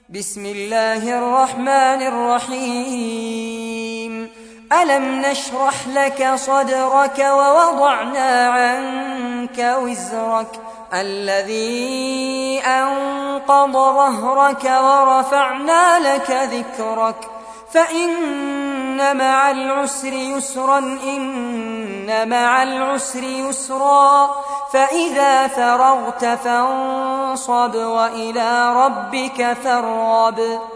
بسم الله الرحمن الرحيم. ألم نشرح لك صدرك ووضعنا عنك وزرك الذي أنقض ظهرك ورفعنا لك ذكرك فإن مع العسر يسرا إن مع العسر يسرا فإذا فرغت فانصب وإلى ربك فارغب.